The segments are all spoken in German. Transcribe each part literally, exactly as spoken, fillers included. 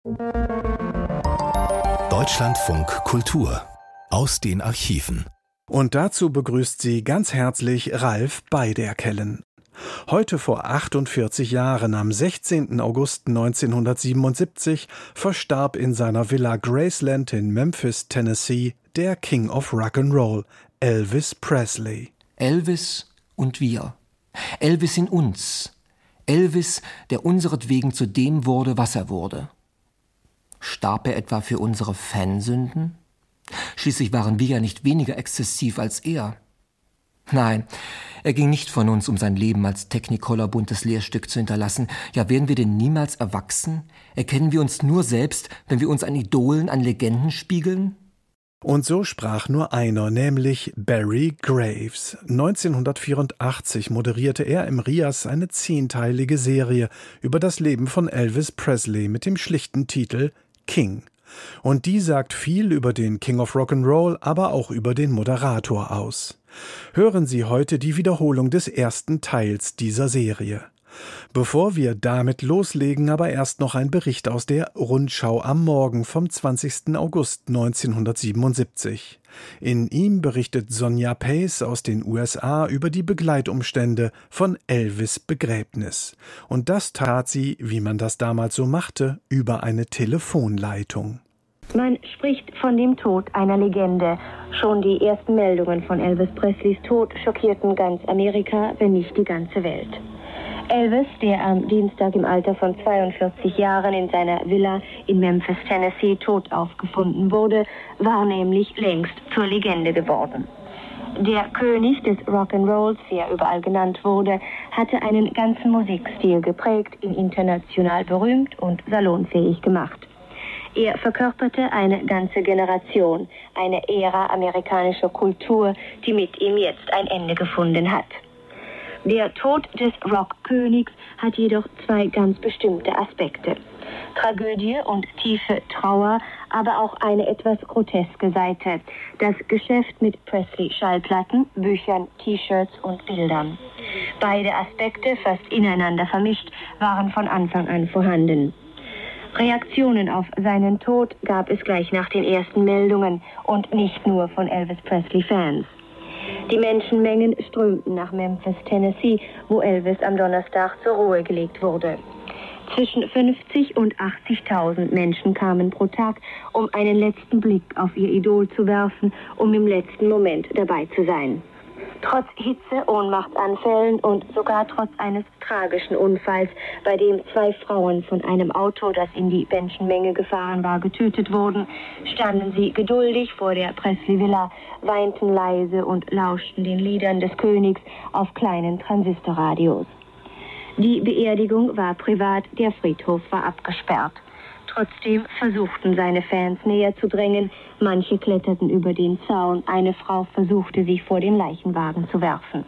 Deutschlandfunk Kultur aus den Archiven. Und dazu begrüßt sie ganz herzlich Ralf Beiderkellen. Heute vor achtundvierzig Jahren, am sechzehnten August neunzehnhundertsiebenundsiebzig, verstarb in seiner Villa Graceland in Memphis, Tennessee, der King of Rock'n'Roll, Elvis Presley. Elvis und wir. Elvis in uns. Elvis, der unseretwegen zu dem wurde, was er wurde. Starb er etwa für unsere Fansünden? Schließlich waren wir ja nicht weniger exzessiv als er. Nein, er ging nicht von uns, um sein Leben als Technicolor buntes Lehrstück zu hinterlassen. Ja, werden wir denn niemals erwachsen? Erkennen wir uns nur selbst, wenn wir uns an Idolen, an Legenden spiegeln? Und so sprach nur einer, nämlich Barry Graves. neunzehnhundertvierundachtzig moderierte er im Rias eine zehnteilige Serie über das Leben von Elvis Presley mit dem schlichten Titel King. Und die sagt viel über den King of Rock'n'Roll, aber auch über den Moderator aus. Hören Sie heute die Wiederholung des ersten Teils dieser Serie. Bevor wir damit loslegen, aber erst noch ein Bericht aus der Rundschau am Morgen vom zwanzigsten August neunzehnhundertsiebenundsiebzig. In ihm berichtet Sonja Pace aus den U S A über die Begleitumstände von Elvis' Begräbnis. Und das tat sie, wie man das damals so machte, über eine Telefonleitung. Man spricht von dem Tod einer Legende. Schon die ersten Meldungen von Elvis Presleys Tod schockierten ganz Amerika, wenn nicht die ganze Welt. Elvis, der am Dienstag im Alter von zweiundvierzig Jahren in seiner Villa in Memphis, Tennessee, tot aufgefunden wurde, war nämlich längst zur Legende geworden. Der König des Rock'n'Rolls, wie er überall genannt wurde, hatte einen ganzen Musikstil geprägt, ihn international berühmt und salonfähig gemacht. Er verkörperte eine ganze Generation, eine Ära amerikanischer Kultur, die mit ihm jetzt ein Ende gefunden hat. Der Tod des Rockkönigs hat jedoch zwei ganz bestimmte Aspekte. Tragödie und tiefe Trauer, aber auch eine etwas groteske Seite. Das Geschäft mit Presley-Schallplatten, Büchern, T-Shirts und Bildern. Beide Aspekte, fast ineinander vermischt, waren von Anfang an vorhanden. Reaktionen auf seinen Tod gab es gleich nach den ersten Meldungen und nicht nur von Elvis Presley-Fans. Die Menschenmengen strömten nach Memphis, Tennessee, wo Elvis am Donnerstag zur Ruhe gelegt wurde. Zwischen fünfzig und achtzigtausend Menschen kamen pro Tag, um einen letzten Blick auf ihr Idol zu werfen, um im letzten Moment dabei zu sein. Trotz Hitze, Ohnmachtsanfällen und sogar trotz eines tragischen Unfalls, bei dem zwei Frauen von einem Auto, das in die Menschenmenge gefahren war, getötet wurden, standen sie geduldig vor der Presley-Villa, weinten leise und lauschten den Liedern des Königs auf kleinen Transistorradios. Die Beerdigung war privat, der Friedhof war abgesperrt. Trotzdem versuchten seine Fans näher zu drängen. Manche kletterten über den Zaun. Eine Frau versuchte, sich vor den Leichenwagen zu werfen.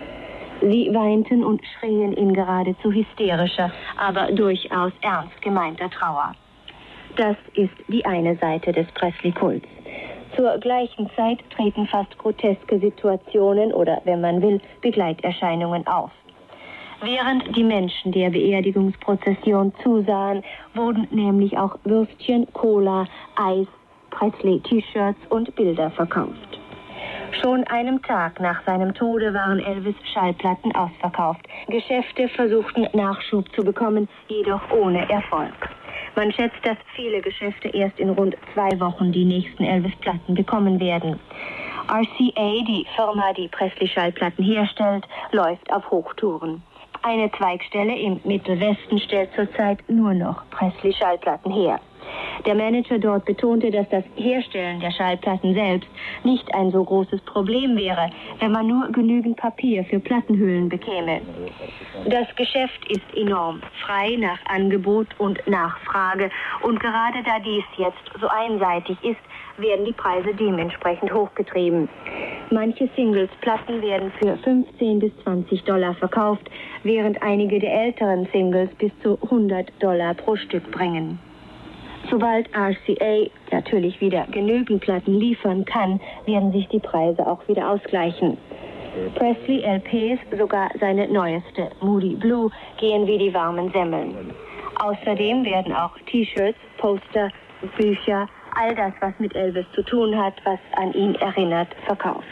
Sie weinten und schrien in geradezu hysterischer, aber durchaus ernst gemeinter Trauer. Das ist die eine Seite des Presley-Kults. Zur gleichen Zeit treten fast groteske Situationen oder, wenn man will, Begleiterscheinungen auf. Während die Menschen der Beerdigungsprozession zusahen, wurden nämlich auch Würstchen, Cola, Eis, Presley-T-Shirts und Bilder verkauft. Schon einem Tag nach seinem Tode waren Elvis Schallplatten ausverkauft. Geschäfte versuchten Nachschub zu bekommen, jedoch ohne Erfolg. Man schätzt, dass viele Geschäfte erst in rund zwei Wochen die nächsten Elvis-Platten bekommen werden. R C A, die Firma, die Presley-Schallplatten herstellt, läuft auf Hochtouren. Eine Zweigstelle im Mittelwesten stellt zurzeit nur noch Presley-Schallplatten her. Der Manager dort betonte, dass das Herstellen der Schallplatten selbst nicht ein so großes Problem wäre, wenn man nur genügend Papier für Plattenhüllen bekäme. Das Geschäft ist enorm, frei nach Angebot und Nachfrage, und gerade da dies jetzt so einseitig ist, werden die Preise dementsprechend hochgetrieben. Manche Singles-Platten werden für fünfzehn bis zwanzig Dollar verkauft, während einige der älteren Singles bis zu hundert Dollar pro Stück bringen. Sobald R C A natürlich wieder genügend Platten liefern kann, werden sich die Preise auch wieder ausgleichen. Presley-L Ps, sogar seine neueste, Moody Blue, gehen wie die warmen Semmeln. Außerdem werden auch T-Shirts, Poster, Bücher, all das, was mit Elvis zu tun hat, was an ihn erinnert, verkauft.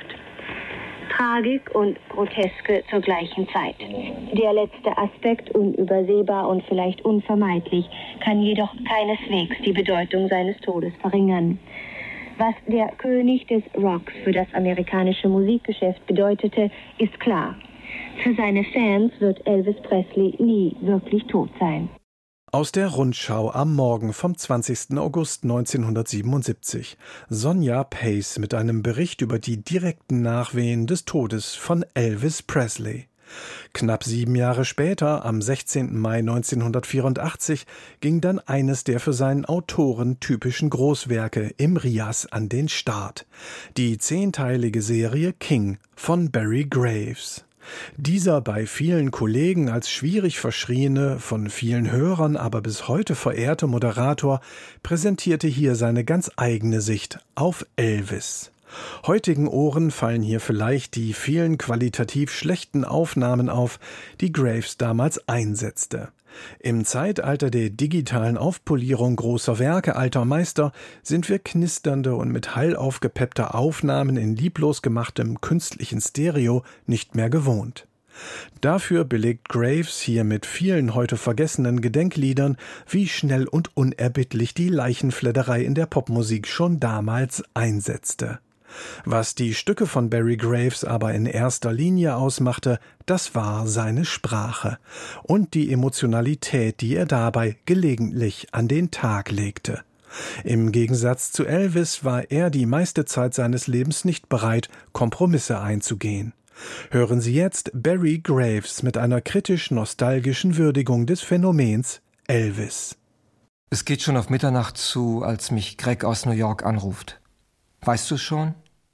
Tragik und Groteske zur gleichen Zeit. Der letzte Aspekt, unübersehbar und vielleicht unvermeidlich, kann jedoch keineswegs die Bedeutung seines Todes verringern. Was der König des Rocks für das amerikanische Musikgeschäft bedeutete, ist klar. Für seine Fans wird Elvis Presley nie wirklich tot sein. Aus der Rundschau am Morgen vom zwanzigsten August neunzehnhundertsiebenundsiebzig. Sonja Pace mit einem Bericht über die direkten Nachwehen des Todes von Elvis Presley. Knapp sieben Jahre später, am sechzehnten Mai neunzehnhundertvierundachtzig, ging dann eines der für seinen Autoren typischen Großwerke im Rias an den Start. Die zehnteilige Serie King von Barry Graves. Dieser bei vielen Kollegen als schwierig verschriene, von vielen Hörern aber bis heute verehrte Moderator präsentierte hier seine ganz eigene Sicht auf Elvis. Heutigen Ohren fallen hier vielleicht die vielen qualitativ schlechten Aufnahmen auf, die Graves damals einsetzte. Im Zeitalter der digitalen Aufpolierung großer Werke alter Meister sind wir knisternde und mit Hall aufgepeppte Aufnahmen in lieblos gemachtem künstlichen Stereo nicht mehr gewohnt. Dafür belegt Graves hier mit vielen heute vergessenen Gedenkliedern, wie schnell und unerbittlich die Leichenfledderei in der Popmusik schon damals einsetzte. Was die Stücke von Barry Graves aber in erster Linie ausmachte, das war seine Sprache und die Emotionalität, die er dabei gelegentlich an den Tag legte. Im Gegensatz zu Elvis war er die meiste Zeit seines Lebens nicht bereit, Kompromisse einzugehen. Hören Sie jetzt Barry Graves mit einer kritisch-nostalgischen Würdigung des Phänomens Elvis. Es geht schon auf Mitternacht zu, als mich Greg aus New York anruft. Weißt du es schon?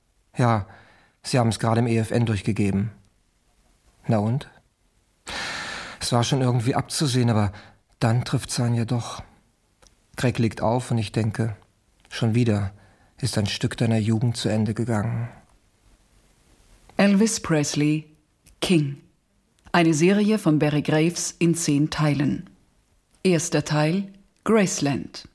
Ja, sie haben es gerade im E F N durchgegeben. Na und? Es war schon irgendwie abzusehen, aber dann trifft's einen ja doch. Greg legt auf und ich denke, schon wieder ist ein Stück deiner Jugend zu Ende gegangen. Elvis Presley, King. Eine Serie von Barry Graves in zehn Teilen. Erster Teil, Graceland.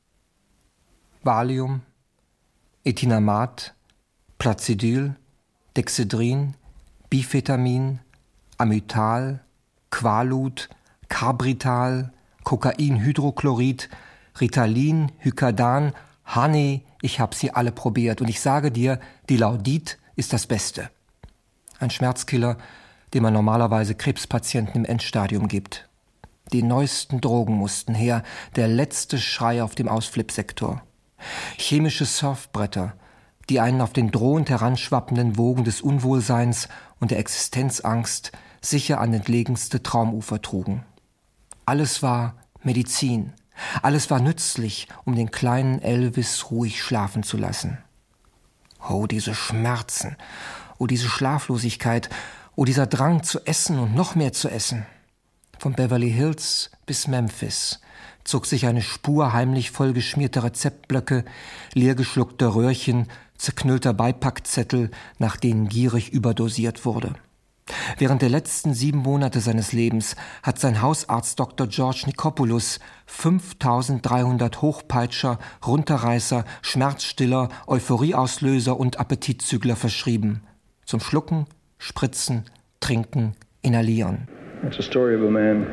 Valium, Etinamat, Placidyl, Dexedrin, Bifetamin, Amytal, Quaalude, Carbrital, Kokainhydrochlorid, Ritalin, Hycadan, Honey, ich habe sie alle probiert und ich sage dir, die Laudit ist das Beste. Ein Schmerzkiller, den man normalerweise Krebspatienten im Endstadium gibt. Die neuesten Drogen mussten her, der letzte Schrei auf dem Ausflipsektor. Chemische Surfbretter, die einen auf den drohend heranschwappenden Wogen des Unwohlseins und der Existenzangst sicher an entlegenste Traumufer trugen. Alles war Medizin, alles war nützlich, um den kleinen Elvis ruhig schlafen zu lassen. Oh, diese Schmerzen, oh, diese Schlaflosigkeit, oh, dieser Drang zu essen und noch mehr zu essen. Von Beverly Hills bis Memphis zog sich eine Spur heimlich vollgeschmierter Rezeptblöcke, leergeschluckter Röhrchen, zerknüllter Beipackzettel, nach denen gierig überdosiert wurde. Während der letzten sieben Monate seines Lebens hat sein Hausarzt Doktor George Nikopoulos fünftausenddreihundert Hochpeitscher, Runterreißer, Schmerzstiller, Euphorieauslöser und Appetitzügler verschrieben. Zum Schlucken, Spritzen, Trinken, Inhalieren. It's a story of a man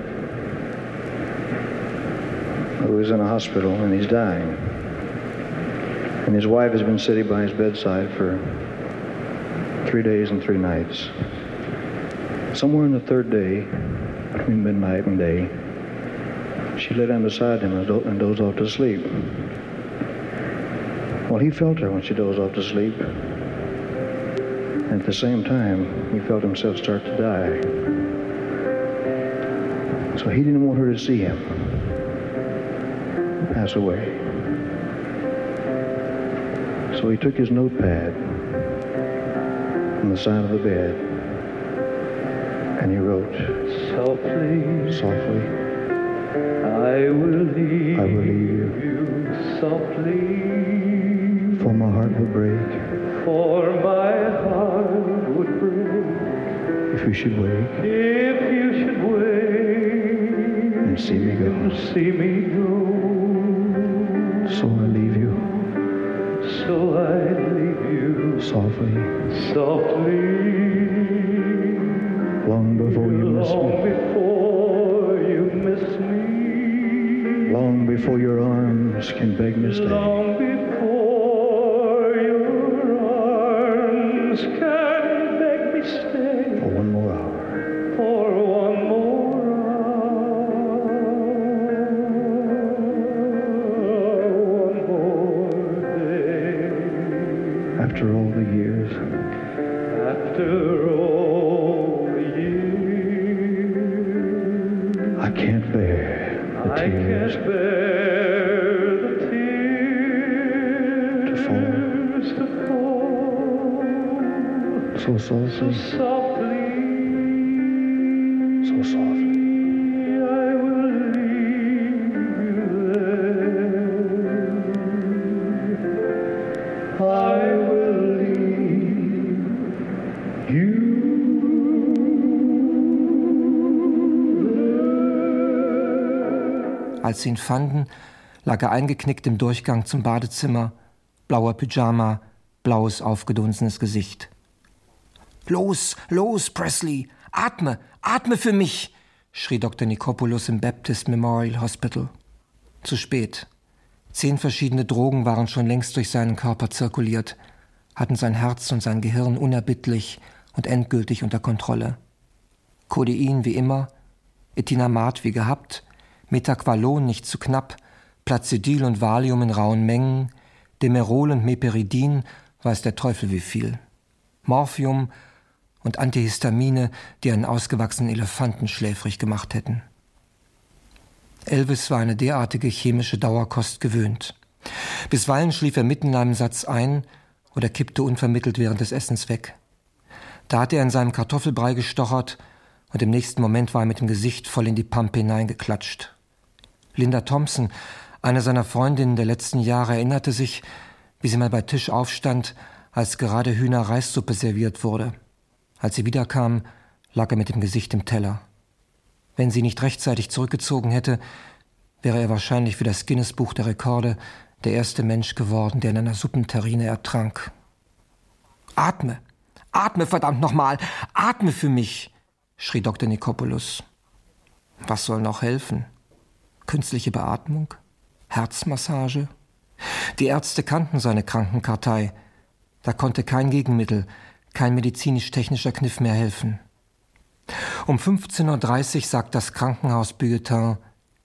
who is in a hospital and he's dying. And his wife has been sitting by his bedside for three days and three nights. Somewhere in the third day, between midnight and day, she lay down beside him and do- and dozed off to sleep. Well, he felt her when she dozed off to sleep. And at the same time, he felt himself start to die. So he didn't want her to see him pass away. So he took his notepad from the side of the bed and he wrote, softly, softly, I will leave, I will leave you, you softly, for my heart would break, for my heart would break, if you should wake, if you should wake, and see me go. see me go. So I leave you. So I leave you. Softly. Softly. Long before you miss Long me. before you miss me. Long before your arms can beg me stay. Long before your arms can beg me stay. For one more hour. For one more hour. One more day. After all the years. After all the years. I can't bear the I tears. can't bear the tears To fall. to fall. So So softly. softly, So softly. I will leave you there. I will leave you. Als sie ihn fanden, lag er eingeknickt im Durchgang zum Badezimmer, blauer Pyjama, blaues, aufgedunsenes Gesicht. »Los, los, Presley! Atme, atme für mich!« schrie Doktor Nikopoulos im Baptist Memorial Hospital. Zu spät. Zehn verschiedene Drogen waren schon längst durch seinen Körper zirkuliert, hatten sein Herz und sein Gehirn unerbittlich und endgültig unter Kontrolle. Codein wie immer, Etinamat wie gehabt, Metaqualon nicht zu knapp, Placidil und Valium in rauen Mengen, Demerol und Meperidin, weiß der Teufel wie viel. Morphium und Antihistamine, die einen ausgewachsenen Elefanten schläfrig gemacht hätten. Elvis war eine derartige chemische Dauerkost gewöhnt. Bisweilen schlief er mitten in einem Satz ein oder kippte unvermittelt während des Essens weg. Da hatte er in seinem Kartoffelbrei gestochert und im nächsten Moment war er mit dem Gesicht voll in die Pampe hineingeklatscht. Linda Thompson, eine seiner Freundinnen der letzten Jahre, erinnerte sich, wie sie mal bei Tisch aufstand, als gerade Hühner-Reissuppe serviert wurde. Als sie wiederkam, lag er mit dem Gesicht im Teller. Wenn sie nicht rechtzeitig zurückgezogen hätte, wäre er wahrscheinlich für das Guinness-Buch der Rekorde der erste Mensch geworden, der in einer Suppenterrine ertrank. »Atme! Atme, verdammt nochmal! Atme für mich!« schrie Doktor Nikopoulos. Was soll noch helfen? Künstliche Beatmung? Herzmassage? Die Ärzte kannten seine Krankenkartei. Da konnte kein Gegenmittel, kein medizinisch-technischer Kniff mehr helfen. Um fünfzehn Uhr dreißig sagt das Krankenhaus-Bulletin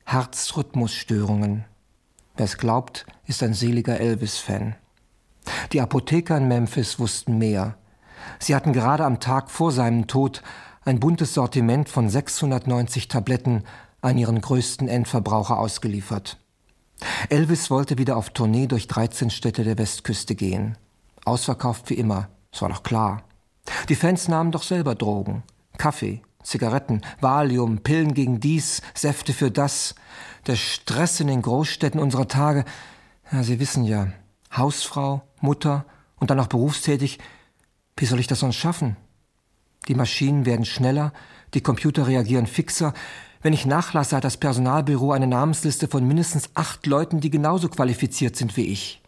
Herzrhythmusstörungen. Wer es glaubt, ist ein seliger Elvis-Fan. Die Apotheker in Memphis wussten mehr. Sie hatten gerade am Tag vor seinem Tod ein buntes Sortiment von sechshundertneunzig Tabletten an ihren größten Endverbraucher ausgeliefert. Elvis wollte wieder auf Tournee durch dreizehn Städte der Westküste gehen. Ausverkauft wie immer, das war doch klar. Die Fans nahmen doch selber Drogen. Kaffee, Zigaretten, Valium, Pillen gegen dies, Säfte für das. Der Stress in den Großstädten unserer Tage, ja, Sie wissen ja, Hausfrau, Mutter und dann noch berufstätig, wie soll ich das sonst schaffen? Die Maschinen werden schneller, die Computer reagieren fixer. Wenn ich nachlasse, hat das Personalbüro eine Namensliste von mindestens acht Leuten, die genauso qualifiziert sind wie ich.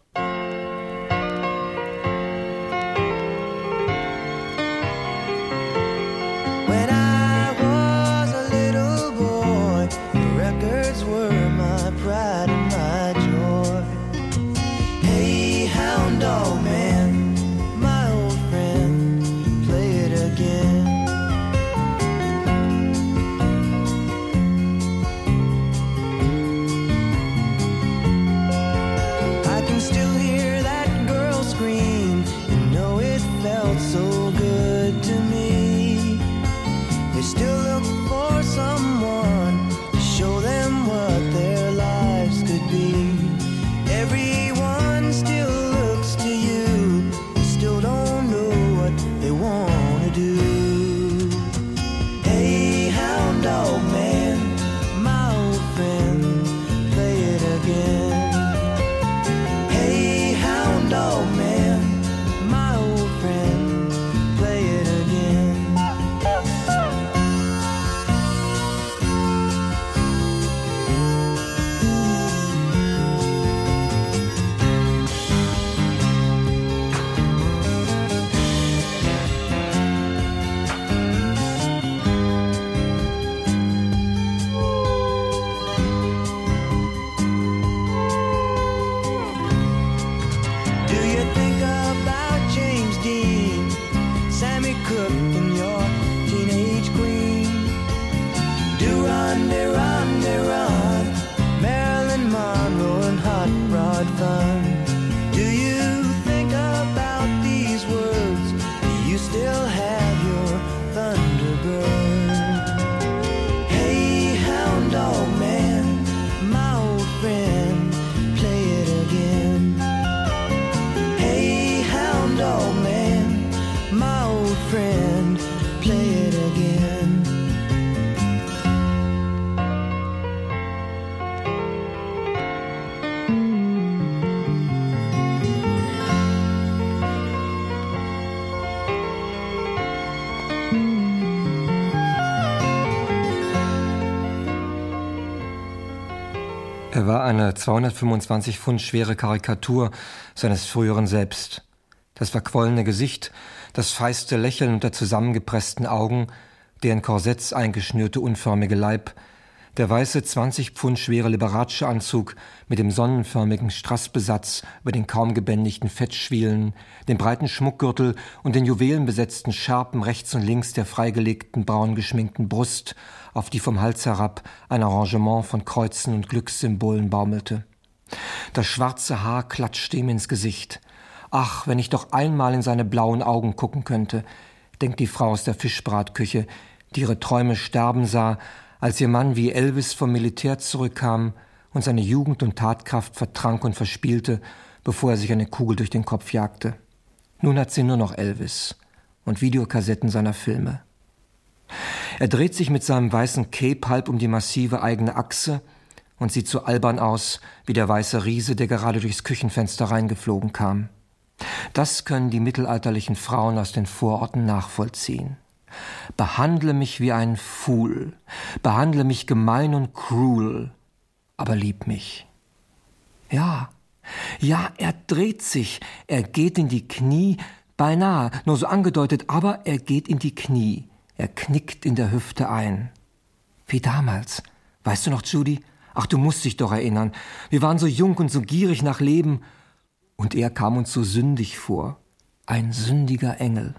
I can still fun. Do you think about these words? Do you still have your Thunderbird? Hey, hound dog man, my old friend, play it again. Hey, hound dog man, my old friend, play it again. Er war eine zweihundertfünfundzwanzig Pfund schwere Karikatur seines früheren Selbst. Das verquollene Gesicht, das feiste Lächeln unter zusammengepressten Augen, der in Korsetts eingeschnürte unförmige Leib, der weiße zwanzig Pfund schwere Liberace-Anzug mit dem sonnenförmigen Strassbesatz über den kaum gebändigten Fettschwielen, dem breiten Schmuckgürtel und den juwelenbesetzten Schärpen rechts und links der freigelegten braun geschminkten Brust, auf die vom Hals herab ein Arrangement von Kreuzen und Glückssymbolen baumelte. Das schwarze Haar klatschte ihm ins Gesicht. Ach, wenn ich doch einmal in seine blauen Augen gucken könnte, denkt die Frau aus der Fischbratküche, die ihre Träume sterben sah, als ihr Mann wie Elvis vom Militär zurückkam und seine Jugend und Tatkraft vertrank und verspielte, bevor er sich eine Kugel durch den Kopf jagte. Nun hat sie nur noch Elvis und Videokassetten seiner Filme. Er dreht sich mit seinem weißen Cape halb um die massive eigene Achse und sieht so albern aus wie der weiße Riese, der gerade durchs Küchenfenster reingeflogen kam. Das können die mittelalterlichen Frauen aus den Vororten nachvollziehen. Behandle mich wie ein Fool, behandle mich gemein und cruel, aber lieb mich. Ja, ja, er dreht sich, er geht in die Knie, beinahe, nur so angedeutet, aber er geht in die Knie, er knickt in der Hüfte ein. Wie damals, weißt du noch, Judy? Ach, du musst dich doch erinnern, wir waren so jung und so gierig nach Leben, und er kam uns so sündig vor, ein sündiger Engel.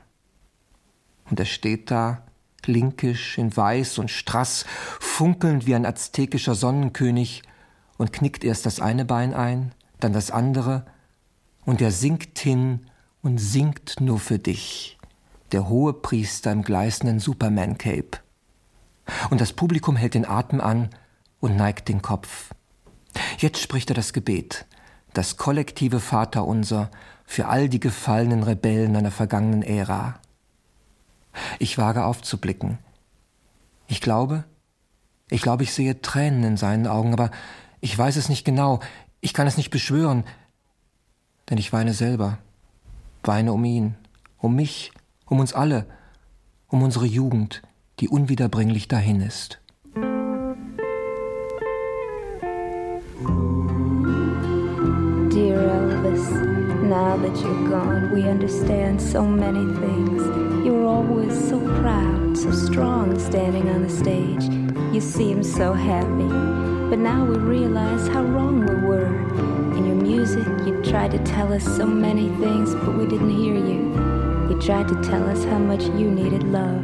Und er steht da, linkisch, in weiß und strass, funkelnd wie ein aztekischer Sonnenkönig und knickt erst das eine Bein ein, dann das andere, und er sinkt hin und singt nur für dich, der hohe Priester im gleißenden Superman-Cape. Und das Publikum hält den Atem an und neigt den Kopf. Jetzt spricht er das Gebet, das kollektive Vaterunser für all die gefallenen Rebellen einer vergangenen Ära. Ich wage aufzublicken. Ich glaube, ich glaube, ich sehe Tränen in seinen Augen, aber ich weiß es nicht genau, ich kann es nicht beschwören, denn ich weine selber, weine um ihn, um mich, um uns alle, um unsere Jugend, die unwiederbringlich dahin ist. Dear Elvis, now that you're gone, we understand so many things. You were always so proud, so strong standing on the stage. You seemed so happy, but now we realize how wrong we were. In your music, you tried to tell us so many things, but we didn't hear you. You tried to tell us how much you needed love.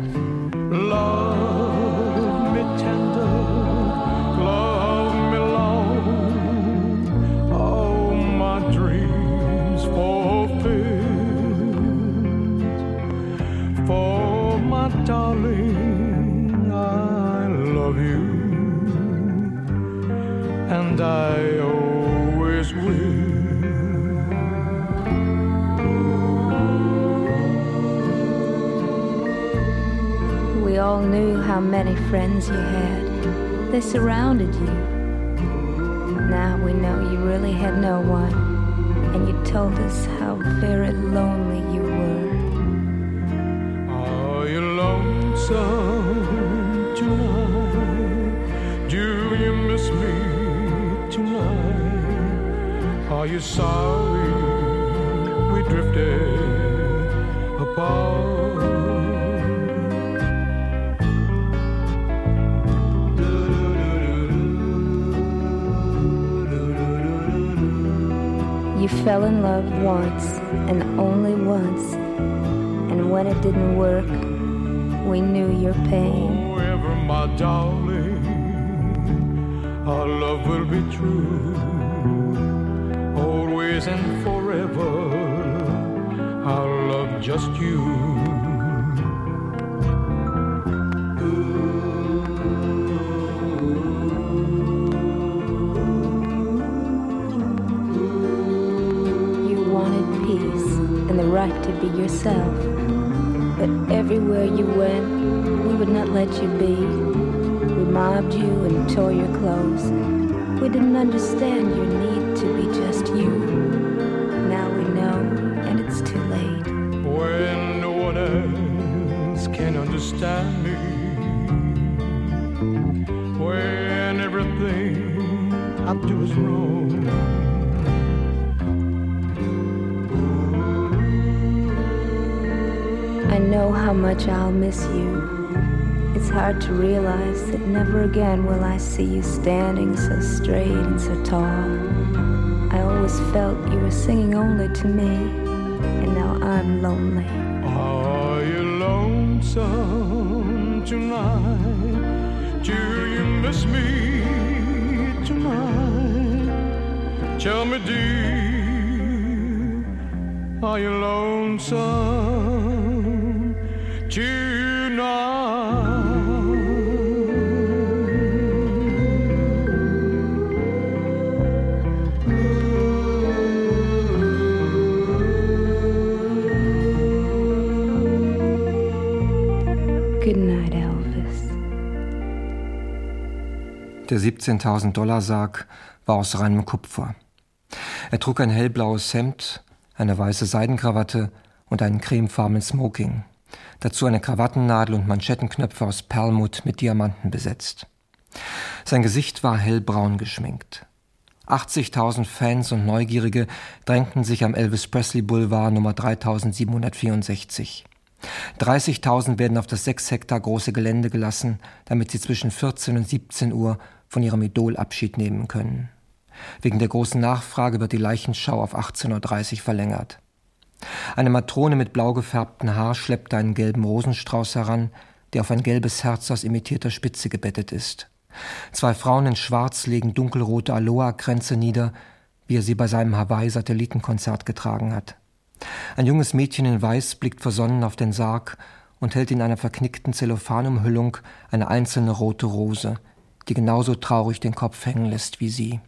Love me tender, love me long, all my dreams fulfilled. For my darling, I love you, and I always will. We all knew how many friends you had. They surrounded you. Now we know you really had no one, and you told us how very lonely you were. Are you lonesome tonight? Do you miss me tonight? Are you sorry we drifted apart? You fell in love once, and only once, and when it didn't work, we knew your pain. Oh, ever, my darling, our love will be true. Always always and forever, I'll love just you. And the right to be yourself. But everywhere you went, we would not let you be. We mobbed you and tore your clothes. We didn't understand your need to be just you. Now we know, and it's too late. When no one else can understand me, when everything I do is wrong, I know how much I'll miss you. It's hard to realize that never again will I see you standing so straight and so tall. I always felt you were singing only to me, and now I'm lonely. Are you lonesome tonight? Do you miss me tonight? Tell me, dear, are you lonesome tonight? Good night, Elvis. Der siebzehntausend Dollar Sarg war aus reinem Kupfer. Er trug ein hellblaues Hemd, eine weiße Seidenkrawatte und einen cremefarbenen Smoking. Dazu eine Krawattennadel und Manschettenknöpfe aus Perlmutt mit Diamanten besetzt. Sein Gesicht war hellbraun geschminkt. achtzigtausend Fans und Neugierige drängten sich am Elvis Presley Boulevard Nummer dreitausendsiebenhundertvierundsechzig. dreißigtausend werden auf das sechs Hektar große Gelände gelassen, damit sie zwischen vierzehn und siebzehn Uhr von ihrem Idol Abschied nehmen können. Wegen der großen Nachfrage wird die Leichenschau auf achtzehn Uhr dreißig verlängert. Eine Matrone mit blau gefärbtem Haar schleppte einen gelben Rosenstrauß heran, der auf ein gelbes Herz aus imitierter Spitze gebettet ist. Zwei Frauen in Schwarz legen dunkelrote Aloha-Kränze nieder, wie er sie bei seinem Hawaii-Satellitenkonzert getragen hat. Ein junges Mädchen in Weiß blickt versonnen auf den Sarg und hält in einer verknickten Zellophanumhüllung eine einzelne rote Rose, die genauso traurig den Kopf hängen lässt wie sie.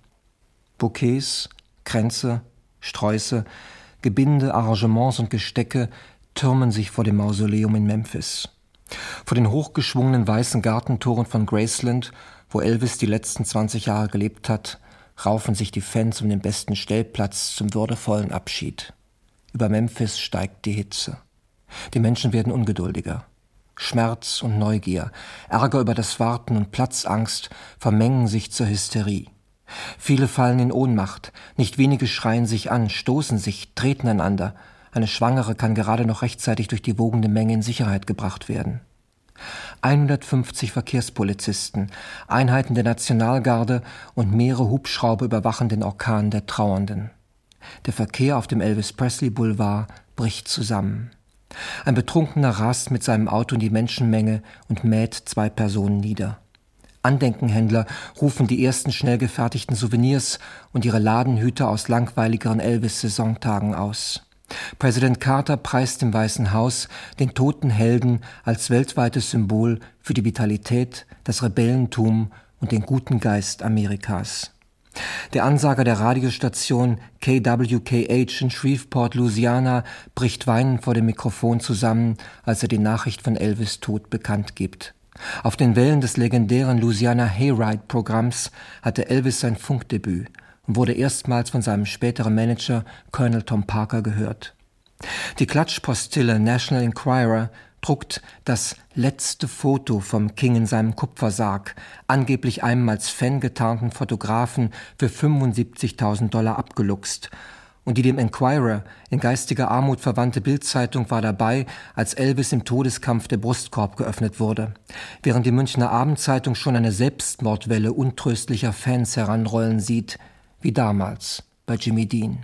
Bouquets, Kränze, Sträuße, Gebinde, Arrangements und Gestecke türmen sich vor dem Mausoleum in Memphis. Vor den hochgeschwungenen weißen Gartentoren von Graceland, wo Elvis die letzten zwanzig Jahre gelebt hat, raufen sich die Fans um den besten Stellplatz zum würdevollen Abschied. Über Memphis steigt die Hitze. Die Menschen werden ungeduldiger. Schmerz und Neugier, Ärger über das Warten und Platzangst vermengen sich zur Hysterie. Viele fallen in Ohnmacht, nicht wenige schreien sich an, stoßen sich, treten einander. Eine Schwangere kann gerade noch rechtzeitig durch die wogende Menge in Sicherheit gebracht werden. hundertfünfzig Verkehrspolizisten, Einheiten der Nationalgarde und mehrere Hubschrauber überwachen den Orkan der Trauernden. Der Verkehr auf dem Elvis Presley Boulevard bricht zusammen. Ein Betrunkener rast mit seinem Auto in die Menschenmenge und mäht zwei Personen nieder. Andenkenhändler rufen die ersten schnell gefertigten Souvenirs und ihre Ladenhüter aus langweiligeren Elvis-Saisontagen aus. Präsident Carter preist im Weißen Haus den toten Helden als weltweites Symbol für die Vitalität, das Rebellentum und den guten Geist Amerikas. Der Ansager der Radiostation K W K H in Shreveport, Louisiana, bricht weinend vor dem Mikrofon zusammen, als er die Nachricht von Elvis' Tod bekannt gibt. Auf den Wellen des legendären Louisiana Hayride-Programms hatte Elvis sein Funkdebüt und wurde erstmals von seinem späteren Manager Colonel Tom Parker gehört. Die Klatschpostille National Enquirer druckt das letzte Foto vom King in seinem Kupfersarg, angeblich einem als Fan getarnten Fotografen, für fünfundsiebzigtausend Dollar abgeluchst. Und die dem Enquirer in geistiger Armut verwandte Bildzeitung war dabei, als Elvis im Todeskampf der Brustkorb geöffnet wurde, während die Münchner Abendzeitung schon eine Selbstmordwelle untröstlicher Fans heranrollen sieht, wie damals bei Jimmy Dean.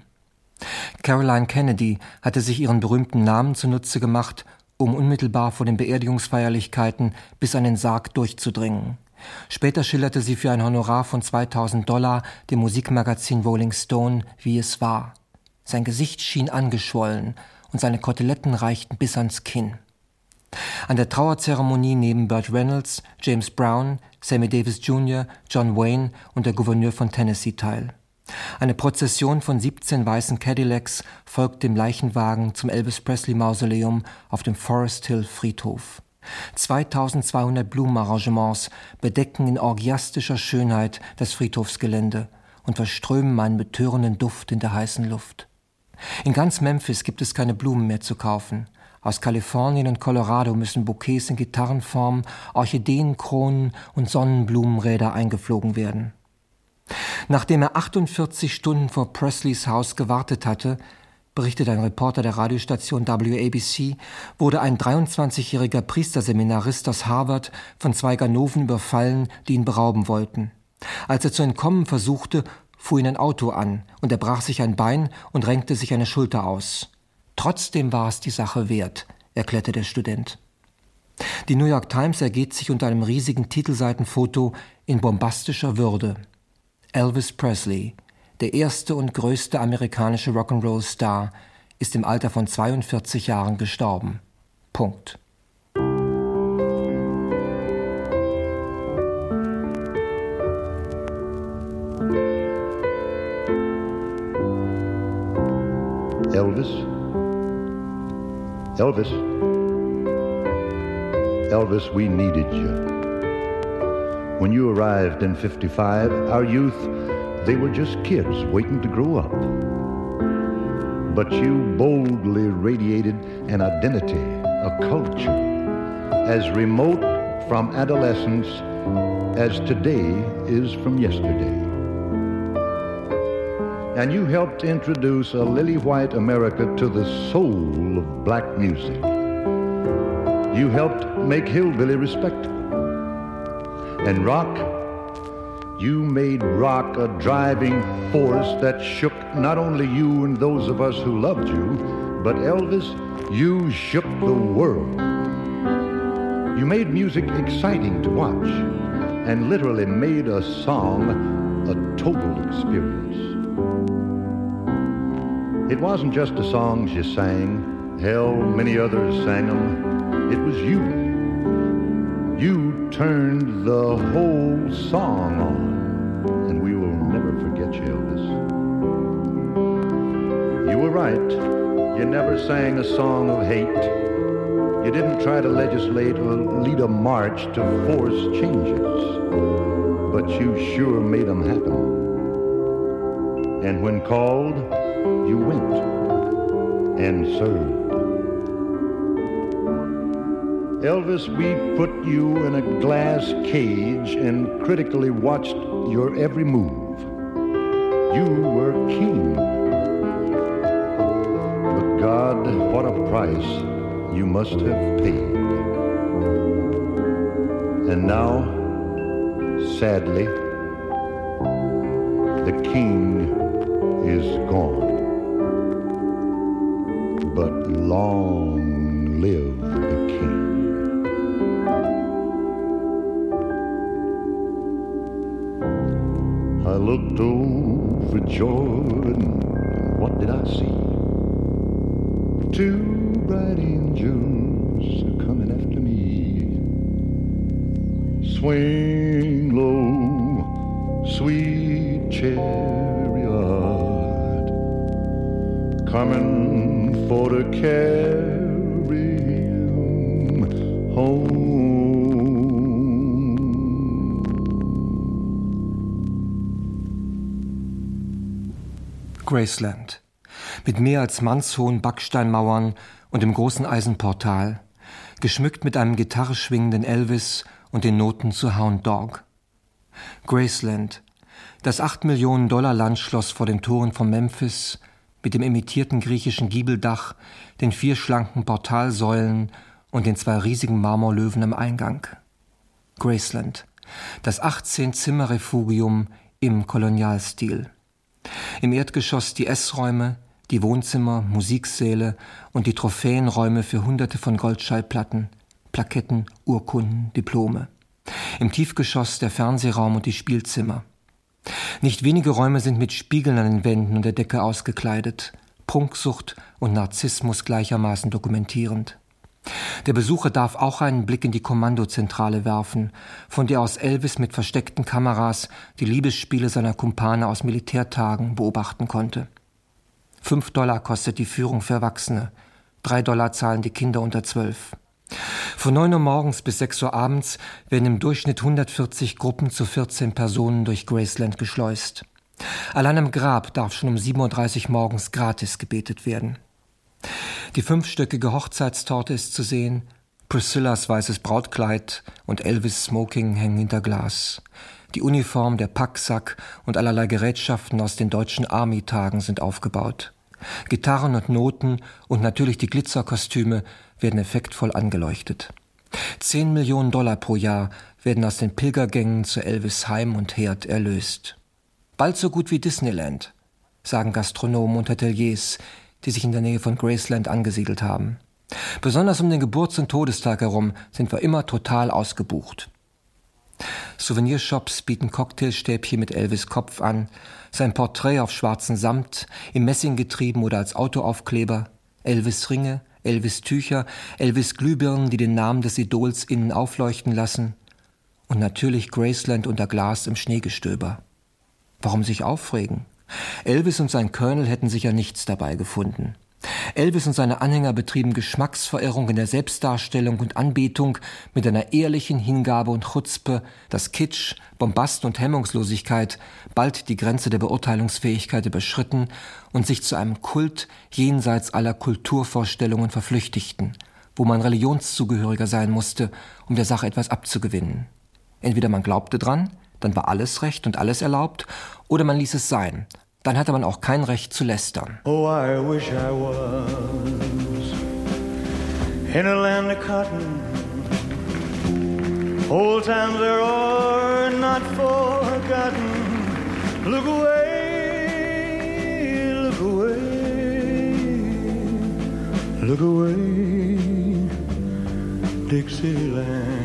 Caroline Kennedy hatte sich ihren berühmten Namen zunutze gemacht, um unmittelbar vor den Beerdigungsfeierlichkeiten bis an den Sarg durchzudringen. Später schilderte sie für ein Honorar von zweitausend Dollar dem Musikmagazin Rolling Stone, wie es war. Sein Gesicht schien angeschwollen und seine Koteletten reichten bis ans Kinn. An der Trauerzeremonie nehmen Burt Reynolds, James Brown, Sammy Davis Junior, John Wayne und der Gouverneur von Tennessee teil. Eine Prozession von siebzehn weißen Cadillacs folgt dem Leichenwagen zum Elvis Presley Mausoleum auf dem Forest Hill Friedhof. zweitausendzweihundert Blumenarrangements bedecken in orgiastischer Schönheit das Friedhofsgelände und verströmen einen betörenden Duft in der heißen Luft. In ganz Memphis gibt es keine Blumen mehr zu kaufen. Aus Kalifornien und Colorado müssen Bouquets in Gitarrenform, Orchideenkronen und Sonnenblumenräder eingeflogen werden. Nachdem er achtundvierzig Stunden vor Presleys Haus gewartet hatte, berichtet ein Reporter der Radiostation W A B C, wurde ein dreiundzwanzigjähriger Priesterseminarist aus Harvard von zwei Ganoven überfallen, die ihn berauben wollten. Als er zu entkommen versuchte, fuhr ihn ein Auto an und er brach sich ein Bein und renkte sich eine Schulter aus. Trotzdem war es die Sache wert, erklärte der Student. Die New York Times ergeht sich unter einem riesigen Titelseitenfoto in bombastischer Würde. Elvis Presley, der erste und größte amerikanische Rock'n'Roll-Star, ist im Alter von zweiundvierzig Jahren gestorben. Punkt. Elvis, Elvis, Elvis, we needed you. When you arrived in fifty-five, our youth, they were just kids waiting to grow up. But you boldly radiated an identity, a culture, as remote from adolescence as today is from yesterday. And you helped introduce a lily-white America to the soul of black music. You helped make hillbilly respectable. And rock, you made rock a driving force that shook not only you and those of us who loved you, but Elvis, you shook the world. You made music exciting to watch and literally made a song a total experience. It wasn't just the songs you sang, hell, many others sang them. It was you. You turned the whole song on, and we will never forget you, Elvis. You were right. You never sang a song of hate. You didn't try to legislate or lead a march to force changes, but you sure made them happen. And when called, you went and served. Elvis, we put you in a glass cage and critically watched your every move. You were king. But God, what a price you must have paid. And now, sadly, the king is gone. But long live the king. I looked over Jordan, what did I see? Two bright angels coming after me. Swing low, sweet chariot, coming for to carry him home. Graceland. Mit mehr als mannshohen Backsteinmauern und dem großen Eisenportal, geschmückt mit einem Gitarre schwingenden Elvis und den Noten zu Hound Dog. Graceland, das acht Millionen Dollar Landschloss vor den Toren von Memphis, mit dem imitierten griechischen Giebeldach, den vier schlanken Portalsäulen und den zwei riesigen Marmorlöwen am Eingang. Graceland, das achtzehn-Zimmer-Refugium im Kolonialstil. Im Erdgeschoss die Essräume, die Wohnzimmer, Musiksäle und die Trophäenräume für Hunderte von Goldschallplatten, Plaketten, Urkunden, Diplome. Im Tiefgeschoss der Fernsehraum und die Spielzimmer. Nicht wenige Räume sind mit Spiegeln an den Wänden und der Decke ausgekleidet. Prunksucht und Narzissmus gleichermaßen dokumentierend. Der Besucher darf auch einen Blick in die Kommandozentrale werfen, von der aus Elvis mit versteckten Kameras die Liebesspiele seiner Kumpane aus Militärtagen beobachten konnte. Fünf Dollar kostet die Führung für Erwachsene, drei Dollar zahlen die Kinder unter zwölf. Von neun Uhr morgens bis sechs Uhr abends werden im Durchschnitt hundertvierzig Gruppen zu vierzehn Personen durch Graceland geschleust. Allein am Grab darf schon um sieben Uhr dreißig morgens gratis gebetet werden. Die fünfstöckige Hochzeitstorte ist zu sehen, Priscillas weißes Brautkleid und Elvis' Smoking hängen hinter Glas. Die Uniform, der Packsack und allerlei Gerätschaften aus den deutschen Army-Tagen sind aufgebaut. Gitarren und Noten und natürlich die Glitzerkostüme werden effektvoll angeleuchtet. Zehn Millionen Dollar pro Jahr werden aus den Pilgergängen zu Elvis Heim und Herd erlöst. Bald so gut wie Disneyland, sagen Gastronomen und Hoteliers, die sich in der Nähe von Graceland angesiedelt haben. Besonders um den Geburts- und Todestag herum sind wir immer total ausgebucht. Souvenirshops bieten Cocktailstäbchen mit Elvis' Kopf an, sein Porträt auf schwarzen Samt, im Messing getrieben oder als Autoaufkleber, Elvis Ringe, Elvis Tücher, Elvis Glühbirnen, die den Namen des Idols innen aufleuchten lassen und natürlich Graceland unter Glas im Schneegestöber. Warum sich aufregen? Elvis und sein Colonel hätten sicher nichts dabei gefunden. Elvis und seine Anhänger betrieben Geschmacksverirrung in der Selbstdarstellung und Anbetung mit einer ehrlichen Hingabe und Chutzpe, dass Kitsch, Bombast und Hemmungslosigkeit bald die Grenze der Beurteilungsfähigkeit überschritten und sich zu einem Kult jenseits aller Kulturvorstellungen verflüchtigten, wo man Religionszugehöriger sein musste, um der Sache etwas abzugewinnen. Entweder man glaubte dran, dann war alles recht und alles erlaubt, oder man ließ es sein. Dann hatte man auch kein Recht zu lästern. Oh, I wish I was in a land of cotton. Old times there are not forgotten. Look away, look away, look away, Dixieland.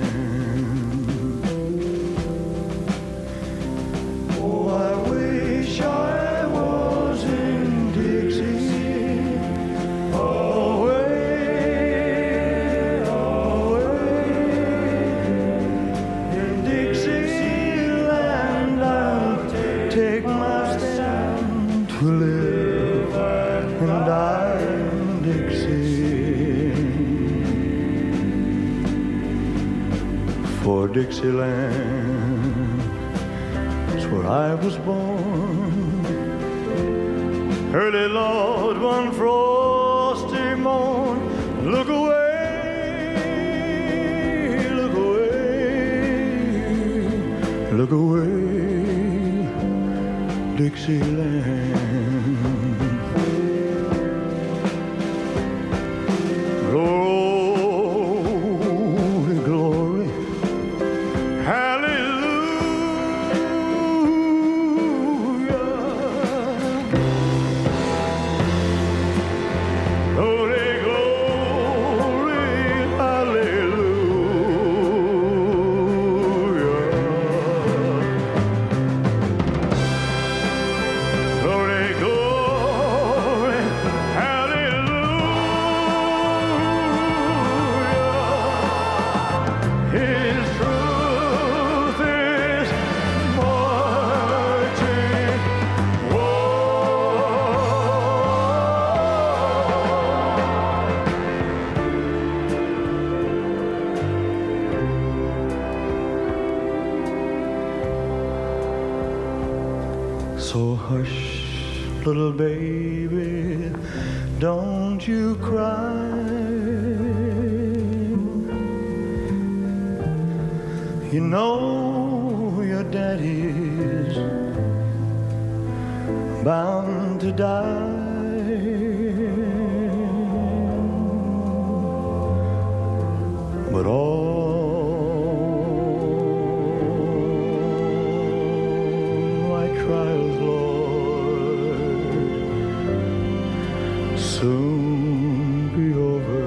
Oh, I wish I for Dixieland, it's where I was born. Early Lord, one frosty morn, look away, look away, look away, Dixieland. So hush, little baby, don't you cry. You know your daddy's bound to die. But all my trials, Lord, soon be over.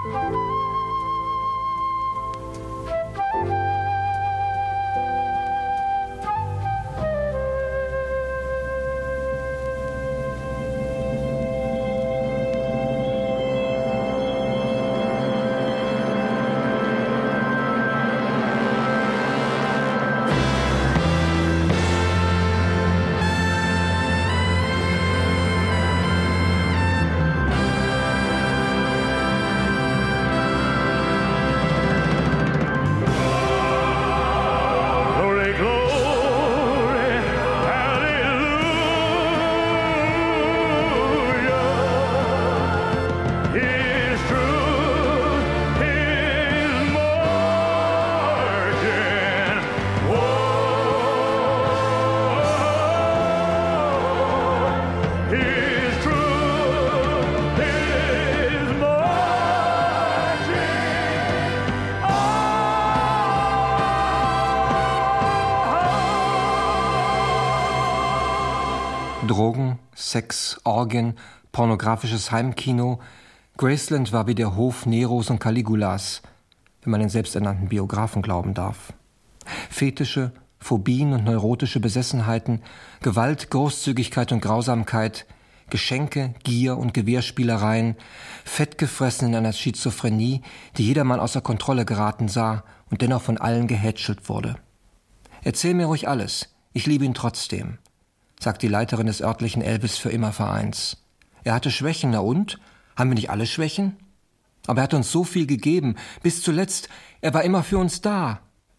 Drogen, Sex, Orgien, pornografisches Heimkino. Graceland war wie der Hof Neros und Caligulas, wenn man den selbsternannten Biografen glauben darf. Fetische, Phobien und neurotische Besessenheiten, Gewalt, Großzügigkeit und Grausamkeit, Geschenke, Gier und Gewehrspielereien, fettgefressen in einer Schizophrenie, die jedermann außer Kontrolle geraten sah und dennoch von allen gehätschelt wurde. »Erzähl mir ruhig alles, ich liebe ihn trotzdem«, sagt die Leiterin des örtlichen Elvis-für-immer-Vereins. Er hatte Schwächen, na und? Haben wir nicht alle Schwächen? Aber er hat uns so viel gegeben, bis zuletzt, er war immer für uns da.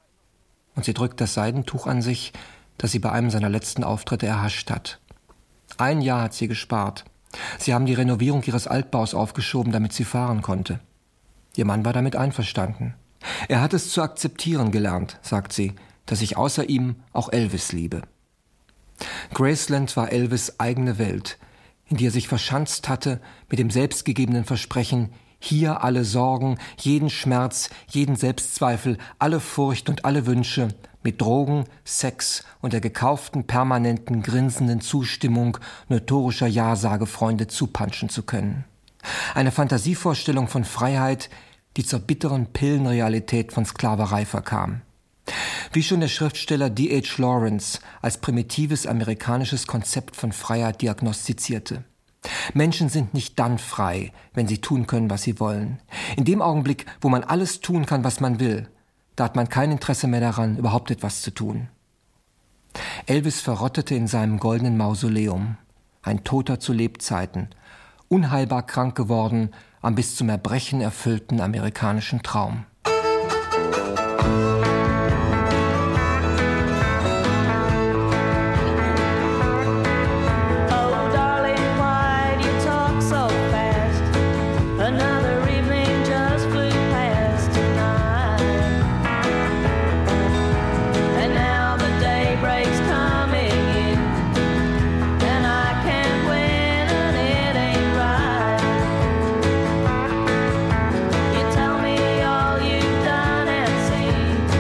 Und sie drückt das Seidentuch an sich, das sie bei einem seiner letzten Auftritte erhascht hat. Ein Jahr hat sie gespart. Sie haben die Renovierung ihres Altbaus aufgeschoben, damit sie fahren konnte. Ihr Mann war damit einverstanden. Er hat es zu akzeptieren gelernt, sagt sie, dass ich außer ihm auch Elvis liebe. Graceland war Elvis' eigene Welt, in die er sich verschanzt hatte mit dem selbstgegebenen Versprechen, hier alle Sorgen, jeden Schmerz, jeden Selbstzweifel, alle Furcht und alle Wünsche mit Drogen, Sex und der gekauften, permanenten, grinsenden Zustimmung notorischer Ja-Sage-Freunde zupanschen zu können. Eine Fantasievorstellung von Freiheit, die zur bitteren Pillenrealität von Sklaverei verkam. Wie schon der Schriftsteller D H Lawrence als primitives amerikanisches Konzept von Freiheit diagnostizierte. Menschen sind nicht dann frei, wenn sie tun können, was sie wollen. In dem Augenblick, wo man alles tun kann, was man will, da hat man kein Interesse mehr daran, überhaupt etwas zu tun. Elvis verrottete in seinem goldenen Mausoleum, ein Toter zu Lebzeiten, unheilbar krank geworden am bis zum Erbrechen erfüllten amerikanischen Traum. You tell me all you've done and seen.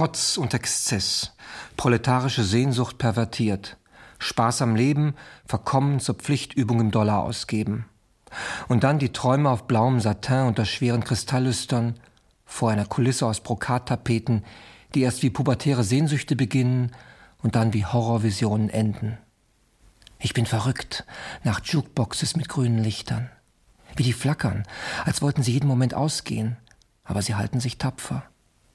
Trotz und Exzess, proletarische Sehnsucht pervertiert, Spaß am Leben verkommen zur Pflichtübung im Dollar ausgeben. Und dann die Träume auf blauem Satin unter schweren Kristalllüstern, vor einer Kulisse aus Brokattapeten, die erst wie pubertäre Sehnsüchte beginnen und dann wie Horrorvisionen enden. Ich bin verrückt nach Jukeboxes mit grünen Lichtern. Wie die flackern, als wollten sie jeden Moment ausgehen, aber sie halten sich tapfer.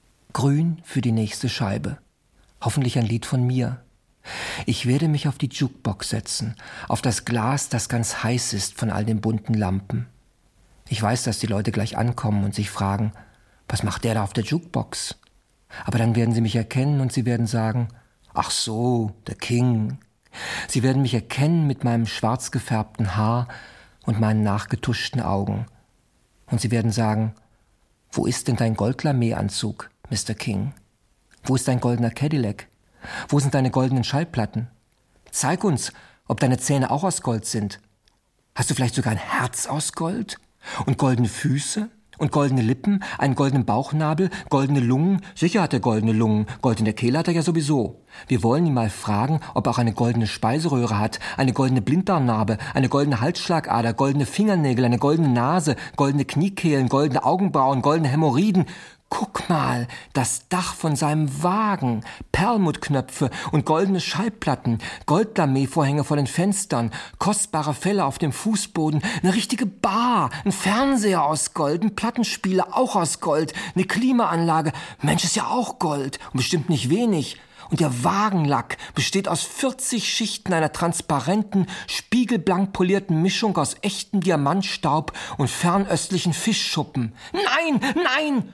Grün für die nächste Scheibe. Hoffentlich ein Lied von mir. Ich werde mich auf die Jukebox setzen, auf das Glas, das ganz heiß ist von all den bunten Lampen. Ich weiß, dass die Leute gleich ankommen und sich fragen, was macht der da auf der Jukebox? Aber dann werden sie mich erkennen und sie werden sagen, ach so, der King. Sie werden mich erkennen mit meinem schwarz gefärbten Haar und meinen nachgetuschten Augen. Und sie werden sagen, wo ist denn dein Goldlamé-Anzug, Mister King? Wo ist dein goldener Cadillac? Wo sind deine goldenen Schallplatten? Zeig uns, ob deine Zähne auch aus Gold sind. Hast du vielleicht sogar ein Herz aus Gold? Und goldene Füße? Und goldene Lippen? Einen goldenen Bauchnabel? Goldene Lungen? Sicher hat er goldene Lungen. Gold in der Kehle hat er ja sowieso. Wir wollen ihn mal fragen, ob er auch eine goldene Speiseröhre hat, eine goldene Blinddarmnarbe, eine goldene Halsschlagader, goldene Fingernägel, eine goldene Nase, goldene Kniekehlen, goldene Augenbrauen, goldene Hämorrhoiden. Guck mal, das Dach von seinem Wagen, Perlmuttknöpfe und goldene Schallplatten, Goldlamé-Vorhänge vor den Fenstern, kostbare Felle auf dem Fußboden, eine richtige Bar, ein Fernseher aus Gold, ein Plattenspieler auch aus Gold, eine Klimaanlage, Mensch, ist ja auch Gold und bestimmt nicht wenig. Und der Wagenlack besteht aus vierzig Schichten einer transparenten, spiegelblank polierten Mischung aus echtem Diamantstaub und fernöstlichen Fischschuppen. Nein, nein!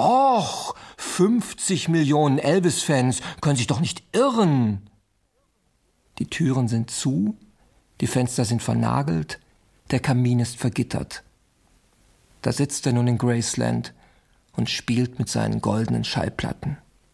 Doch, fünfzig Millionen Elvis-Fans können sich doch nicht irren. Die Türen sind zu, die Fenster sind vernagelt, der Kamin ist vergittert. Da sitzt er nun in Graceland und spielt mit seinen goldenen Schallplatten.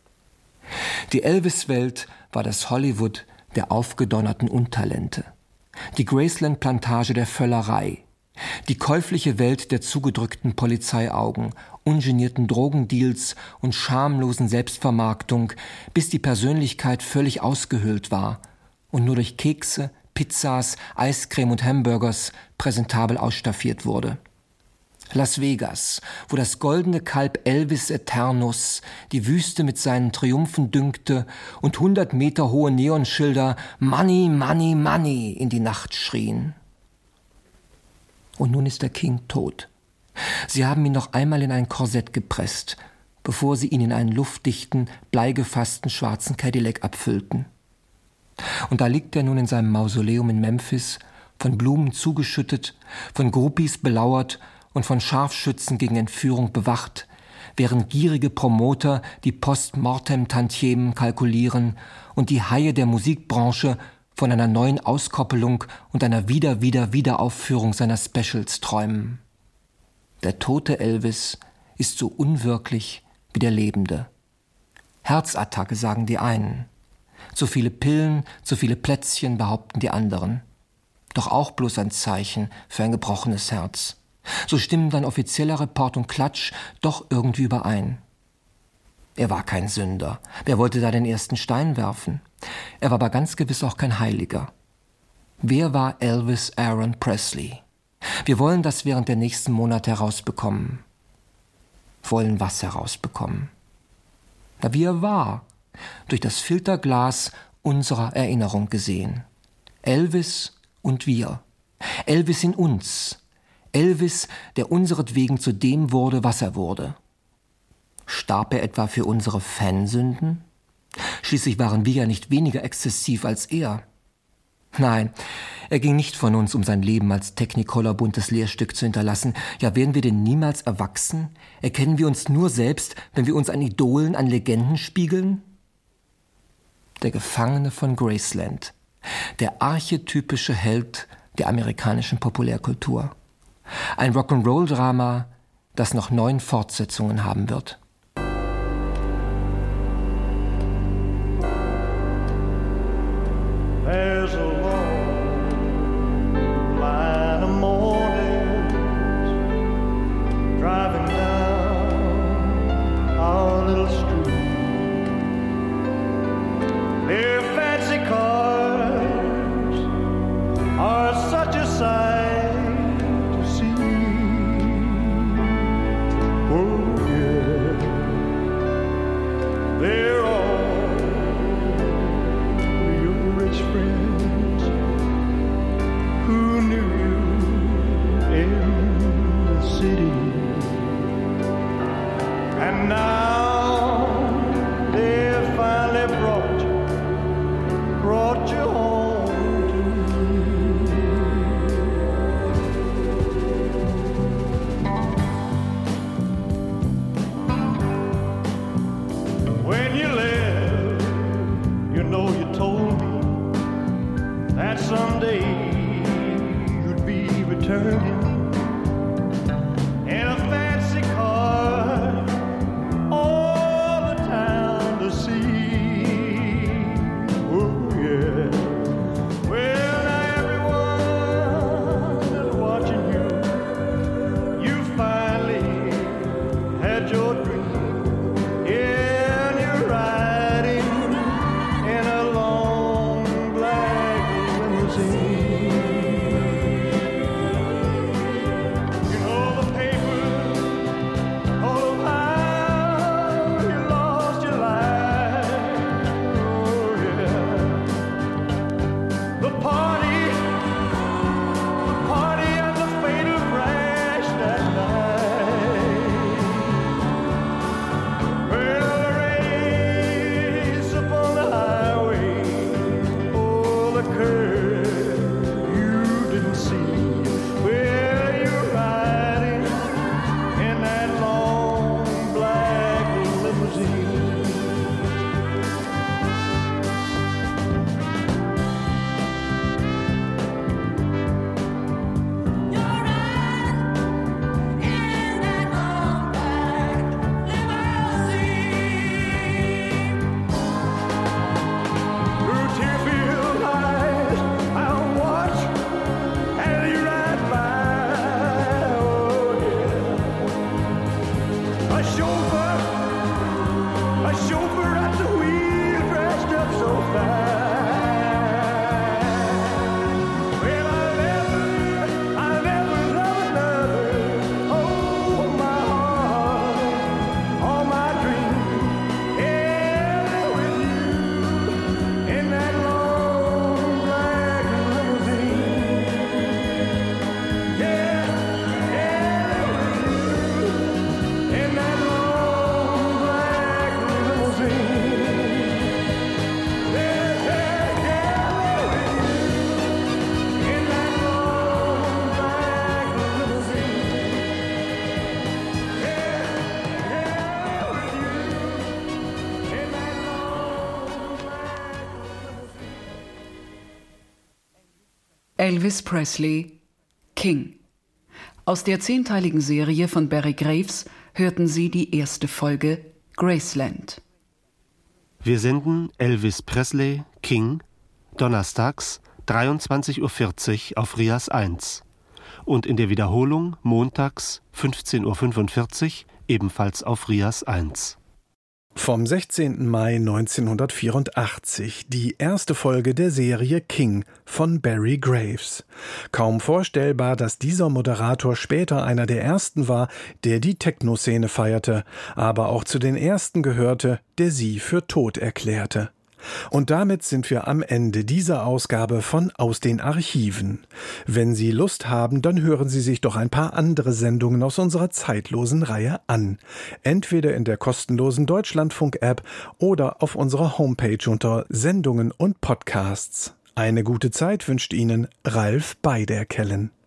Die Elvis-Welt war das Hollywood der aufgedonnerten Untalente, die Graceland-Plantage der Völlerei, die käufliche Welt der zugedrückten Polizeiaugen, ungenierten Drogendeals und schamlosen Selbstvermarktung, bis die Persönlichkeit völlig ausgehöhlt war und nur durch Kekse, Pizzas, Eiscreme und Hamburgers präsentabel ausstaffiert wurde. Las Vegas, wo das goldene Kalb Elvis Eternus die Wüste mit seinen Triumphen dünkte und hundert Meter hohe Neonschilder Money, Money, Money in die Nacht schrien. Und nun ist der King tot. Sie haben ihn noch einmal in ein Korsett gepresst, bevor sie ihn in einen luftdichten, bleigefassten schwarzen Cadillac abfüllten. Und da liegt er nun in seinem Mausoleum in Memphis, von Blumen zugeschüttet, von Groupies belauert und von Scharfschützen gegen Entführung bewacht, während gierige Promoter die Post-Mortem-Tantiemen kalkulieren und die Haie der Musikbranche von einer neuen Auskoppelung und einer Wieder-Wieder-Wiederaufführung seiner Specials träumen. Der tote Elvis ist so unwirklich wie der Lebende. Herzattacke, sagen die einen. Zu viele Pillen, zu viele Plätzchen, behaupten die anderen. Doch auch bloß ein Zeichen für ein gebrochenes Herz. So stimmen dann offizieller Report und Klatsch doch irgendwie überein. Er war kein Sünder. Wer wollte da den ersten Stein werfen? Er war aber ganz gewiss auch kein Heiliger. Wer war Elvis Aaron Presley? Wir wollen das während der nächsten Monate herausbekommen. Wollen was herausbekommen? Na, wie er war, durch das Filterglas unserer Erinnerung gesehen. Elvis und wir. Elvis in uns. Elvis, der unseretwegen zu dem wurde, was er wurde. Starb er etwa für unsere Fansünden? Schließlich waren wir ja nicht weniger exzessiv als er. Nein, er ging nicht von uns, um sein Leben als Technicolor buntes Lehrstück zu hinterlassen. Ja, werden wir denn niemals erwachsen? Erkennen wir uns nur selbst, wenn wir uns an Idolen, an Legenden spiegeln? Der Gefangene von Graceland. Der archetypische Held der amerikanischen Populärkultur. Ein Rock'n'Roll-Drama, das noch neun Fortsetzungen haben wird. There's a long line of mornings driving down our little street. And now they finally brought you, brought you home to me. When you left, you know you told me that someday you'd be returning in a fancy car, all the town to see. Oh yeah. Well, now everyone is watching you. You finally had your dream. Yeah, and you're riding in a long black limousine. You know the papers told how you lost your life. Oh yeah. The party, the party and the fatal crash that night. Well, the race upon the highway, oh, the curve you didn't see. Well, you're riding in that long black limousine. Through tear-filled eyes, I'll watch as you ride by. Oh yeah. A chauffeur, a chauffeur at the wheel, dressed up so fine. Well, I'll never, I'll never love another. Oh, my heart, all my dreams, yeah, with you in that long black limousine. Yeah, yeah, with you in that long black limousine. Yeah, yeah, yeah, with you in that long black limousine. Yeah, yeah, with you in that long black limousine. Elvis Presley, King. Aus der zehnteiligen Serie von Barry Graves hörten Sie die erste Folge Graceland. Wir senden Elvis Presley, King, donnerstags dreiundzwanzig Uhr vierzig auf Rias eins und in der Wiederholung montags fünfzehn Uhr fünfundvierzig ebenfalls auf Rias eins. Vom sechzehnten Mai neunzehnhundertvierundachtzig, die erste Folge der Serie King von Barry Graves. Kaum vorstellbar, dass dieser Moderator später einer der ersten war, der die Techno-Szene feierte, aber auch zu den ersten gehörte, der sie für tot erklärte. Und damit sind wir am Ende dieser Ausgabe von Aus den Archiven. Wenn Sie Lust haben, dann hören Sie sich doch ein paar andere Sendungen aus unserer zeitlosen Reihe an. Entweder in der kostenlosen Deutschlandfunk-App oder auf unserer Homepage unter Sendungen und Podcasts. Eine gute Zeit wünscht Ihnen Ralf Beiderkellen.